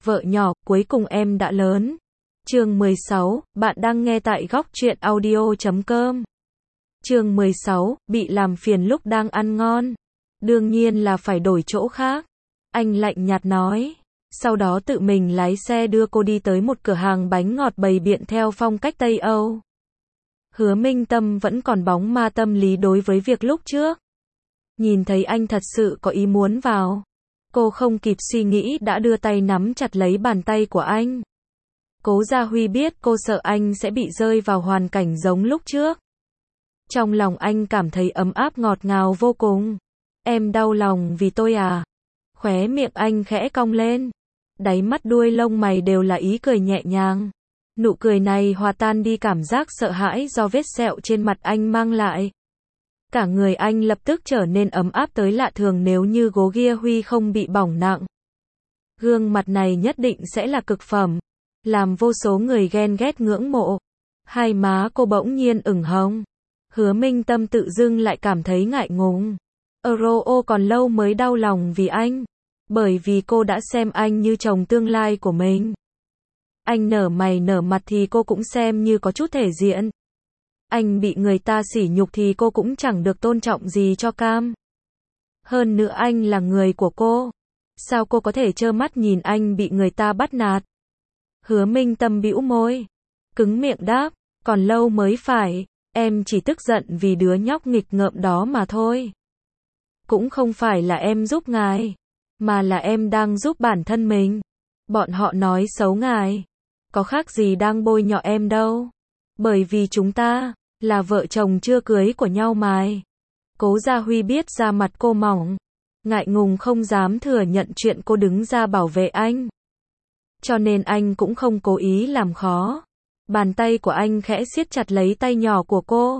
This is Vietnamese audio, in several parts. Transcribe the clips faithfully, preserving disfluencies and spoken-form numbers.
Vợ nhỏ, cuối cùng em đã lớn. Chương mười sáu, bạn đang nghe tại góc truyện audio chấm com. Chương mười sáu, bị làm phiền lúc đang ăn ngon. Đương nhiên là phải đổi chỗ khác. Anh lạnh nhạt nói. Sau đó tự mình lái xe đưa cô đi tới một cửa hàng bánh ngọt bày biện theo phong cách Tây Âu. Hứa Minh Tâm vẫn còn bóng ma tâm lý đối với việc lúc trước. Nhìn thấy anh thật sự có ý muốn vào. Cô không kịp suy nghĩ đã đưa tay nắm chặt lấy bàn tay của anh. Cố Gia Huy biết cô sợ anh sẽ bị rơi vào hoàn cảnh giống lúc trước. Trong lòng anh cảm thấy ấm áp ngọt ngào vô cùng. Em đau lòng vì tôi à? Khóe miệng anh khẽ cong lên. Đáy mắt đuôi lông mày đều là ý cười nhẹ nhàng. Nụ cười này hòa tan đi cảm giác sợ hãi do vết sẹo trên mặt anh mang lại. Cả người anh lập tức trở nên ấm áp tới lạ thường nếu như Cố Gia Huy không bị bỏng nặng. Gương mặt này nhất định sẽ là cực phẩm, làm vô số người ghen ghét ngưỡng mộ. Hai má cô bỗng nhiên ửng hồng. Hứa Minh Tâm tự dưng lại cảm thấy ngại ngùng. Euro còn lâu mới đau lòng vì anh, bởi vì cô đã xem anh như chồng tương lai của mình. Anh nở mày nở mặt thì cô cũng xem như có chút thể diện. Anh bị người ta sỉ nhục thì cô cũng chẳng được tôn trọng gì cho cam. Hơn nữa anh là người của cô. Sao cô có thể trơ mắt nhìn anh bị người ta bắt nạt? Hứa Minh Tâm bĩu môi. Cứng miệng đáp, còn lâu mới phải, em chỉ tức giận vì đứa nhóc nghịch ngợm đó mà thôi. Cũng không phải là em giúp ngài, mà là em đang giúp bản thân mình. Bọn họ nói xấu ngài, có khác gì đang bôi nhọ em đâu. Bởi vì chúng ta là vợ chồng chưa cưới của nhau mà. Cố Gia Huy biết da mặt cô mỏng, ngại ngùng không dám thừa nhận chuyện cô đứng ra bảo vệ anh. Cho nên anh cũng không cố ý làm khó. Bàn tay của anh khẽ siết chặt lấy tay nhỏ của cô.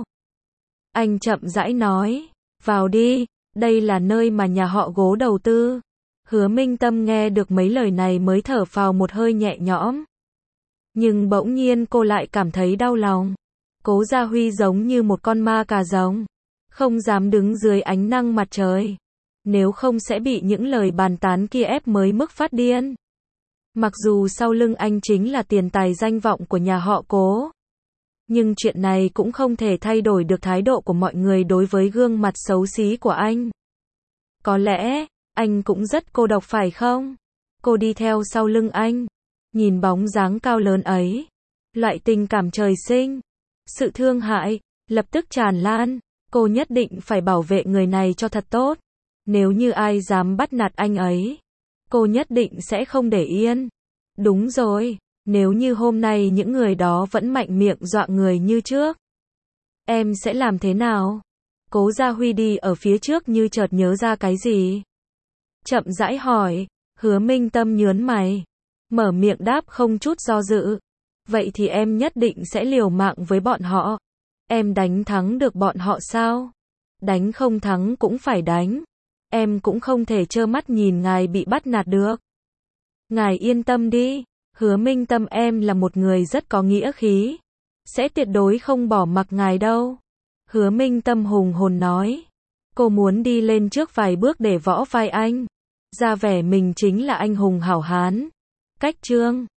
Anh chậm rãi nói, vào đi, đây là nơi mà nhà họ Cố đầu tư. Hứa Minh Tâm nghe được mấy lời này mới thở phào một hơi nhẹ nhõm. Nhưng bỗng nhiên cô lại cảm thấy đau lòng. Cố Gia Huy giống như một con ma cà rồng, không dám đứng dưới ánh nắng mặt trời, nếu không sẽ bị những lời bàn tán kia ép mới mức phát điên. Mặc dù sau lưng anh chính là tiền tài danh vọng của nhà họ Cố, nhưng chuyện này cũng không thể thay đổi được thái độ của mọi người đối với gương mặt xấu xí của anh. Có lẽ, anh cũng rất cô độc phải không? Cô đi theo sau lưng anh, nhìn bóng dáng cao lớn ấy, loại tình cảm trời sinh, sự thương hại, lập tức tràn lan. Cô nhất định phải bảo vệ người này cho thật tốt. Nếu như ai dám bắt nạt anh ấy, cô nhất định sẽ không để yên. Đúng rồi, nếu như hôm nay những người đó vẫn mạnh miệng dọa người như trước, em sẽ làm thế nào? Cố Gia Huy đi ở phía trước như chợt nhớ ra cái gì. Chậm rãi hỏi. Hứa Minh Tâm nhớn mày, mở miệng đáp không chút do dự. Vậy thì em nhất định sẽ liều mạng với bọn họ. Em đánh thắng được bọn họ sao? Đánh không thắng cũng phải đánh. Em cũng không thể trơ mắt nhìn ngài bị bắt nạt được. Ngài yên tâm đi, Hứa Minh Tâm em là một người rất có nghĩa khí, sẽ tuyệt đối không bỏ mặc ngài đâu. Hứa Minh Tâm hùng hồn nói. Cô muốn đi lên trước vài bước để võ vai anh, ra vẻ mình chính là anh hùng hảo hán. Cách chương